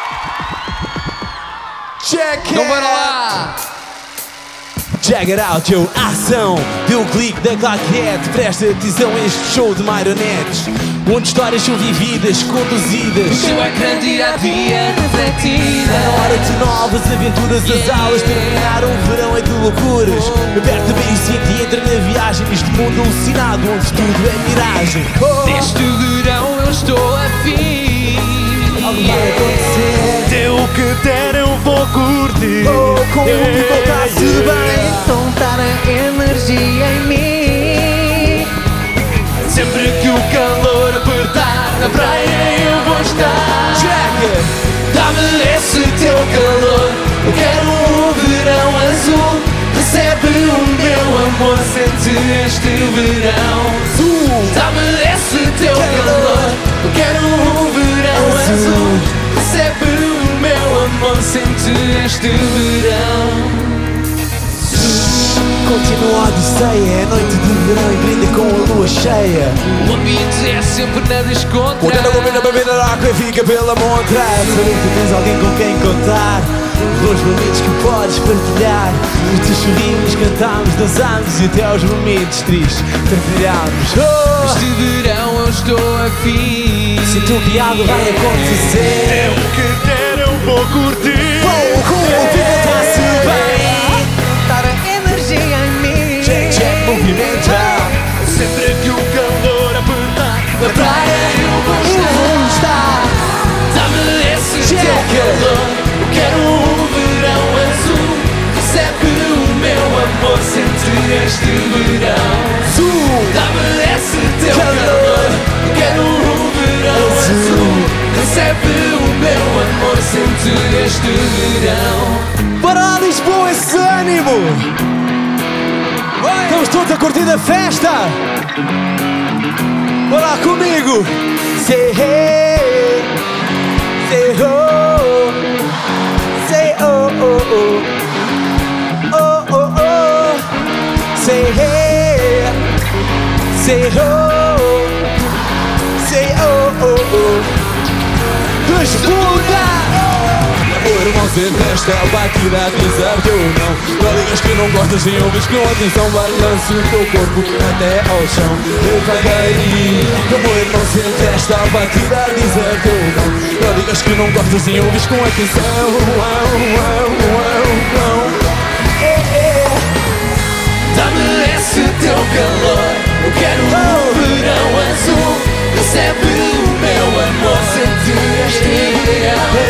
Check it! Então bora lá! Check it out, yo, ação! Deu um clique da claquete. Presta atenção a este show de marionetes, onde histórias são vividas, conduzidas. O seu ecrã dia a dia refletida. Na hora de novas aventuras, as aulas terminaram. O verão é de loucuras. Aperta bem o cinto e entra na viagem neste mundo alucinado, onde tudo é miragem. Neste verão eu estou afim. Algo vai acontecer. Deu o que der, eu vou curtir. Com o que voltasse bem. Soltar a energia em mim. Sempre que o calor apertar, na praia eu vou estar. Check! Dá-me esse teu calor. Eu quero um verão azul. Recebe o meu amor, sente este verão. Dá-me esse teu calor. Eu quero um verão azul. Recebe o meu amor, sente este verão. Continua a odisseia, é noite de verão e brinda com a lua cheia. O ambiente é sempre na descontra. O cara combina para beber água e fica pela montra. Saber que tens alguém com quem contar, os bons momentos que podes partilhar. Juntos sorrimos, cantamos, dançamos e até aos momentos tristes partilhamos. Este verão eu estou afim. Sinto que algo vai acontecer. Deu o que der, eu vou curtir. Com o que voltasse bem. Dar a energia em mim. Check, check, movimenta. Sempre que o calor apertar, Na praia eu vou estar. Dá-me esse teu calor. Eu quero um verão azul. Recebe o meu amor, sente este verão. Dá-me esse teu calor. Eu quero um verão azul. Recebe o meu amor, sente este verão. Para Lisboa esse ânimo! Estamos todos a curtir a festa! Bora lá comigo! Say hey, say ho, say oh oh oh, oh oh oh, say hey, say ho, say oh oh oh. Responda! O irmão sempre esta batida a dizer-te ou não. Não digas que não gostas e ouves com atenção. Balança o teu corpo até ao chão. Eu paguei. Como o irmão sempre esta batida a dizer-te ou não. Não digas que não gostas e ouves com atenção. Dá-me esse teu calor. Eu quero um verão azul. Recebe o meu amor, sente este verão.